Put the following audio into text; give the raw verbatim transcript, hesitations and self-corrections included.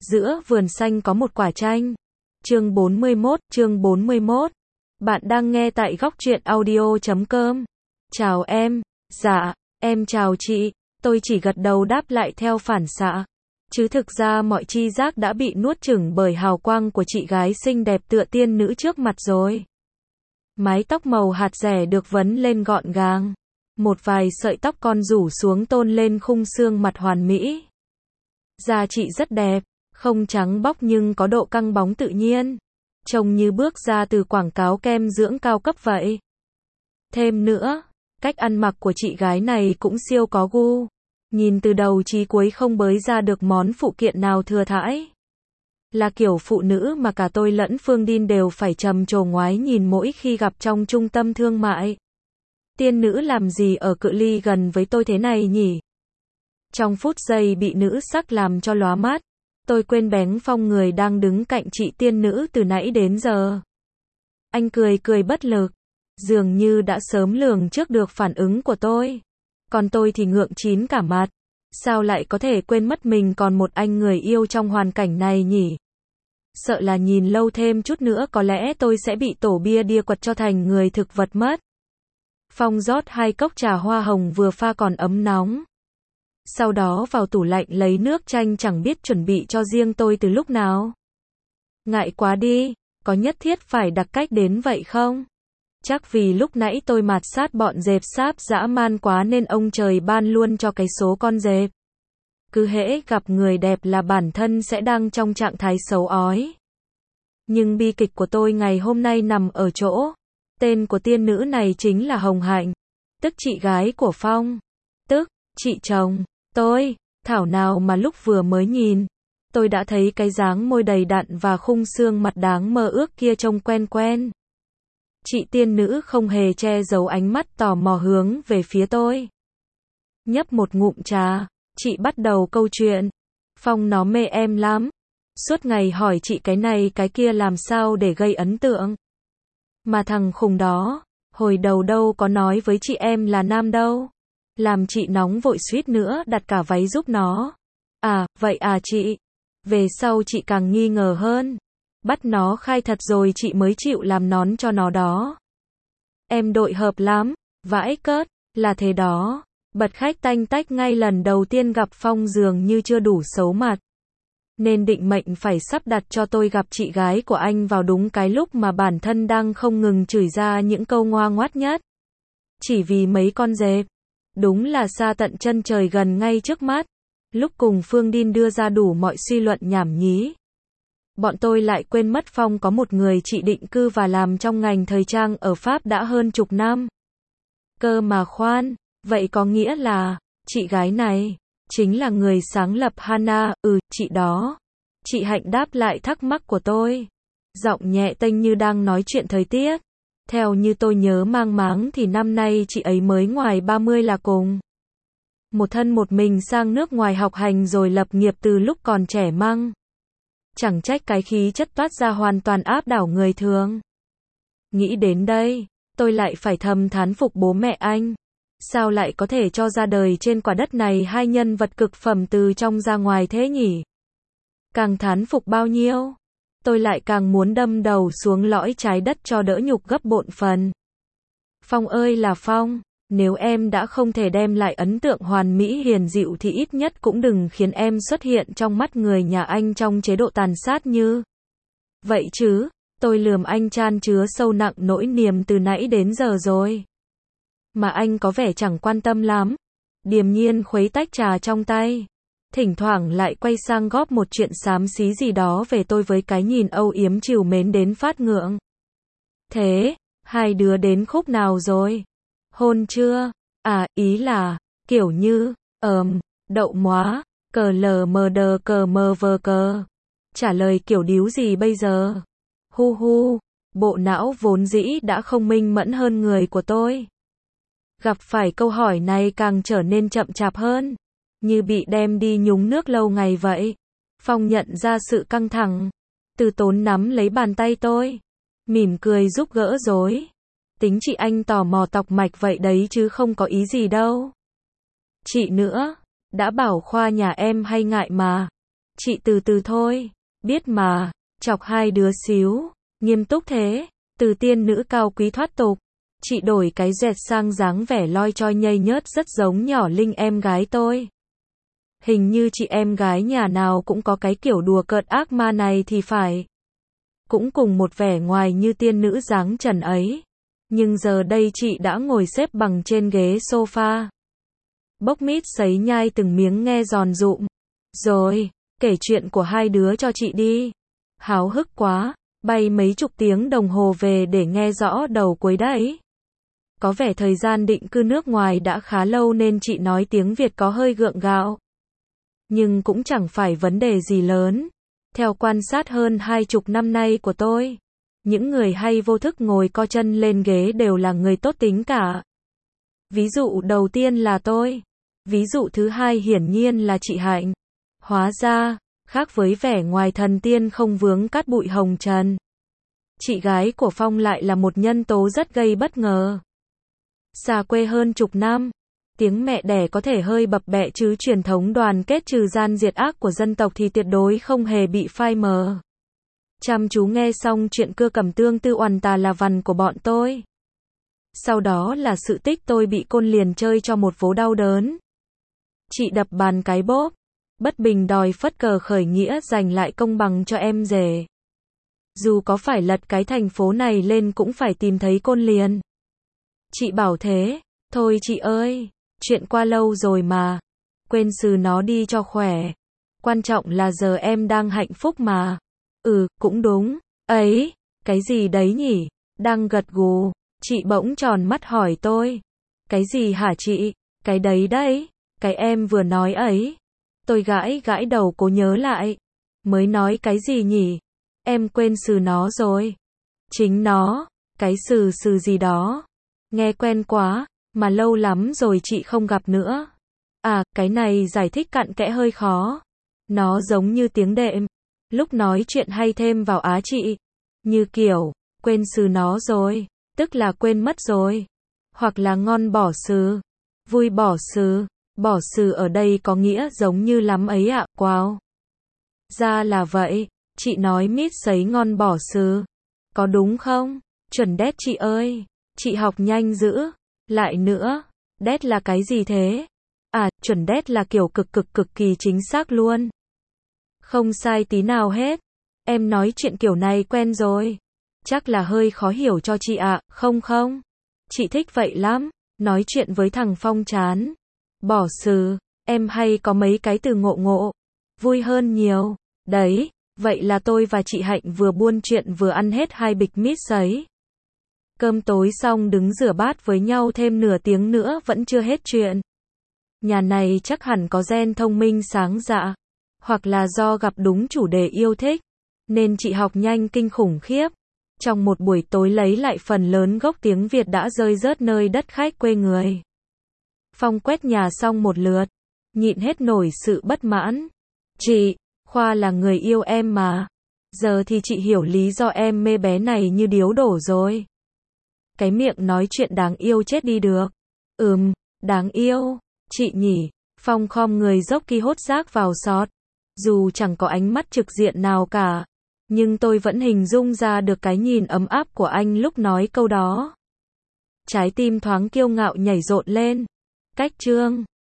Giữa vườn xanh có một quả chanh. Chương bốn mươi mốt, chương bốn mươi mốt. Bạn đang nghe tại góc truyện audio chấm com. Chào em. Dạ, em chào chị. Tôi chỉ gật đầu đáp lại theo phản xạ. Chứ thực ra mọi tri giác đã bị nuốt chửng bởi hào quang của chị gái xinh đẹp tựa tiên nữ trước mặt rồi. Mái tóc màu hạt rẻ được vấn lên gọn gàng. Một vài sợi tóc con rủ xuống tôn lên khung xương mặt hoàn mỹ. Da chị rất đẹp, không trắng bóc nhưng có độ căng bóng tự nhiên. Trông như bước ra từ quảng cáo kem dưỡng cao cấp vậy. Thêm nữa, cách ăn mặc của chị gái này cũng siêu có gu. Nhìn từ đầu chí cuối không bới ra được món phụ kiện nào thừa thãi. Là kiểu phụ nữ mà cả tôi lẫn Phương Đin đều phải trầm trồ ngoái nhìn mỗi khi gặp trong trung tâm thương mại. Tiên nữ làm gì ở cự ly gần với tôi thế này nhỉ? Trong phút giây bị nữ sắc làm cho lóa mắt, tôi quên bén Phong người đang đứng cạnh chị tiên nữ từ nãy đến giờ. Anh cười cười bất lực, dường như đã sớm lường trước được phản ứng của tôi. Còn tôi thì ngượng chín cả mặt. Sao lại có thể quên mất mình còn một anh người yêu trong hoàn cảnh này nhỉ? Sợ là nhìn lâu thêm chút nữa có lẽ tôi sẽ bị tổ bia đia quật cho thành người thực vật mất. Phong rót hai cốc trà hoa hồng vừa pha còn ấm nóng. Sau đó vào tủ lạnh lấy nước chanh chẳng biết chuẩn bị cho riêng tôi từ lúc nào. Ngại quá đi, có nhất thiết phải đặt cách đến vậy không? Chắc vì lúc nãy tôi mạt sát bọn dẹp sáp dã man quá nên ông trời ban luôn cho cái số con dẹp. Cứ hễ gặp người đẹp là bản thân sẽ đang trong trạng thái xấu ói. Nhưng bi kịch của tôi ngày hôm nay nằm ở chỗ, tên của tiên nữ này chính là Hồng Hạnh, tức chị gái của Phong, tức chị chồng tôi. Thảo nào mà lúc vừa mới nhìn, tôi đã thấy cái dáng môi đầy đặn và khung xương mặt đáng mơ ước kia trông quen quen. Chị tiên nữ không hề che giấu ánh mắt tò mò hướng về phía tôi. Nhấp một ngụm trà, chị bắt đầu câu chuyện. Phong nó mê em lắm. Suốt ngày hỏi chị cái này cái kia làm sao để gây ấn tượng. Mà thằng khùng đó, hồi đầu đâu có nói với chị em là nam đâu. Làm chị nóng vội suýt nữa đặt cả váy giúp nó. À, vậy à chị. Về sau chị càng nghi ngờ hơn. Bắt nó khai thật rồi chị mới chịu làm nón cho nó đó. Em đội hợp lắm, vãi cớt, là thế đó. Bật khách tanh tách ngay lần đầu tiên gặp Phong dường như chưa đủ xấu mặt. Nên định mệnh phải sắp đặt cho tôi gặp chị gái của anh vào đúng cái lúc mà bản thân đang không ngừng chửi ra những câu ngoa ngoắt nhất. Chỉ vì mấy con dẹp. Đúng là xa tận chân trời gần ngay trước mắt. Lúc cùng Phương Đin đưa ra đủ mọi suy luận nhảm nhí. Bọn tôi lại quên mất Phong có một người chị định cư và làm trong ngành thời trang ở Pháp đã hơn chục năm. Cơ mà khoan, vậy có nghĩa là, chị gái này, chính là người sáng lập Hana, ừ, chị đó. Chị Hạnh đáp lại thắc mắc của tôi. Giọng nhẹ tênh như đang nói chuyện thời tiết. Theo như tôi nhớ mang máng thì năm nay chị ấy mới ngoài ba mươi là cùng. Một thân một mình sang nước ngoài học hành rồi lập nghiệp từ lúc còn trẻ măng. Chẳng trách cái khí chất toát ra hoàn toàn áp đảo người thường. Nghĩ đến đây, tôi lại phải thầm thán phục bố mẹ anh. Sao lại có thể cho ra đời trên quả đất này hai nhân vật cực phẩm từ trong ra ngoài thế nhỉ? Càng thán phục bao nhiêu, tôi lại càng muốn đâm đầu xuống lõi trái đất cho đỡ nhục gấp bộn phần. Phong ơi là Phong, nếu em đã không thể đem lại ấn tượng hoàn mỹ hiền dịu thì ít nhất cũng đừng khiến em xuất hiện trong mắt người nhà anh trong chế độ tàn sát như vậy chứ. Tôi lườm anh chan chứa sâu nặng nỗi niềm từ nãy đến giờ rồi. Mà anh có vẻ chẳng quan tâm lắm. Điềm nhiên khuấy tách trà trong tay. Thỉnh thoảng lại quay sang góp một chuyện xám xí gì đó về tôi với cái nhìn âu yếm trìu mến đến phát ngượng. Thế, hai đứa đến khúc nào rồi? Hôn chưa? À, ý là, kiểu như, ờm, đậu móa, cờ lờ mờ đờ cờ mờ vờ cờ. Trả lời kiểu điếu gì bây giờ? Hu hu, bộ não vốn dĩ đã không minh mẫn hơn người của tôi. Gặp phải câu hỏi này càng trở nên chậm chạp hơn. Như bị đem đi nhúng nước lâu ngày vậy. Phong nhận ra sự căng thẳng. Từ tốn nắm lấy bàn tay tôi. Mỉm cười giúp gỡ rối. Tính chị anh tò mò tọc mạch vậy đấy chứ không có ý gì đâu. Chị nữa, đã bảo Khoa nhà em hay ngại mà. Chị từ từ thôi, biết mà, chọc hai đứa xíu, nghiêm túc thế, từ tiên nữ cao quý thoát tục. Chị đổi cái dẹt sang dáng vẻ loi choi nhây nhớt rất giống nhỏ Linh em gái tôi. Hình như chị em gái nhà nào cũng có cái kiểu đùa cợt ác ma này thì phải. Cũng cùng một vẻ ngoài như tiên nữ dáng trần ấy. Nhưng giờ đây chị đã ngồi xếp bằng trên ghế sofa. Bốc mít sấy nhai từng miếng nghe giòn rụm. Rồi, kể chuyện của hai đứa cho chị đi. Háo hức quá, bay mấy chục tiếng đồng hồ về để nghe rõ đầu cuối đấy. Có vẻ thời gian định cư nước ngoài đã khá lâu nên chị nói tiếng Việt có hơi gượng gạo. Nhưng cũng chẳng phải vấn đề gì lớn. Theo quan sát hơn hai chục năm nay của tôi, những người hay vô thức ngồi co chân lên ghế đều là người tốt tính cả. Ví dụ đầu tiên là tôi. Ví dụ thứ hai hiển nhiên là chị Hạnh. Hóa ra, khác với vẻ ngoài thần tiên không vướng cát bụi hồng trần, chị gái của Phong lại là một nhân tố rất gây bất ngờ. Xa quê hơn chục năm, tiếng mẹ đẻ có thể hơi bập bẹ chứ truyền thống đoàn kết trừ gian diệt ác của dân tộc thì tuyệt đối không hề bị phai mờ. Chăm chú nghe xong chuyện cưa cầm tương tư oằn tà là vằn của bọn tôi. Sau đó là sự tích tôi bị côn liền chơi cho một vố đau đớn. Chị đập bàn cái bốp, bất bình đòi phất cờ khởi nghĩa giành lại công bằng cho em rể. Dù có phải lật cái thành phố này lên cũng phải tìm thấy côn liền. Chị bảo thế, thôi chị ơi, chuyện qua lâu rồi mà, quên xừ nó đi cho khỏe. Quan trọng là giờ em đang hạnh phúc mà. Ừ, cũng đúng. Ấy, cái gì đấy nhỉ? Đang gật gù, chị bỗng tròn mắt hỏi tôi. Cái gì hả chị? Cái đấy đấy, cái em vừa nói ấy. Tôi gãi gãi đầu cố nhớ lại. Mới nói cái gì nhỉ? Em quên xừ nó rồi. Chính nó, cái xừ xừ gì đó. Nghe quen quá, mà lâu lắm rồi chị không gặp nữa. À, cái này giải thích cặn kẽ hơi khó. Nó giống như tiếng đệm. Lúc nói chuyện hay thêm vào á chị. Như kiểu, quên xừ nó rồi, tức là quên mất rồi. Hoặc là ngon bỏ xừ, vui bỏ xừ. Bỏ xừ ở đây có nghĩa giống như lắm ấy ạ, wow. Ra là vậy, chị nói mít sấy ngon bỏ xừ. Có đúng không? Chuẩn đét chị ơi, chị học nhanh dữ. Lại nữa, đét là cái gì thế? À, chuẩn đét là kiểu cực cực cực kỳ chính xác luôn. Không sai tí nào hết. Em nói chuyện kiểu này quen rồi. Chắc là hơi khó hiểu cho chị ạ, không không? Chị thích vậy lắm, nói chuyện với thằng Phong chán. Bỏ xừ, em hay có mấy cái từ ngộ ngộ. Vui hơn nhiều. Đấy, vậy là tôi và chị Hạnh vừa buôn chuyện vừa ăn hết hai bịch mít sấy. Cơm tối xong đứng rửa bát với nhau thêm nửa tiếng nữa vẫn chưa hết chuyện. Nhà này chắc hẳn có gen thông minh sáng dạ. Hoặc là do gặp đúng chủ đề yêu thích. Nên chị học nhanh kinh khủng khiếp. Trong một buổi tối lấy lại phần lớn gốc tiếng Việt đã rơi rớt nơi đất khách quê người. Phong quét nhà xong một lượt. Nhịn hết nổi sự bất mãn. Chị, Khoa là người yêu em mà. Giờ thì chị hiểu lý do em mê bé này như điếu đổ rồi. Cái miệng nói chuyện đáng yêu chết đi được. Ừm, đáng yêu. Chị nhỉ. Phong khom người dốc ki hốt rác vào sọt. Dù chẳng có ánh mắt trực diện nào cả. Nhưng tôi vẫn hình dung ra được cái nhìn ấm áp của anh lúc nói câu đó. Trái tim thoáng kiêu ngạo nhảy rộn lên. Cách chương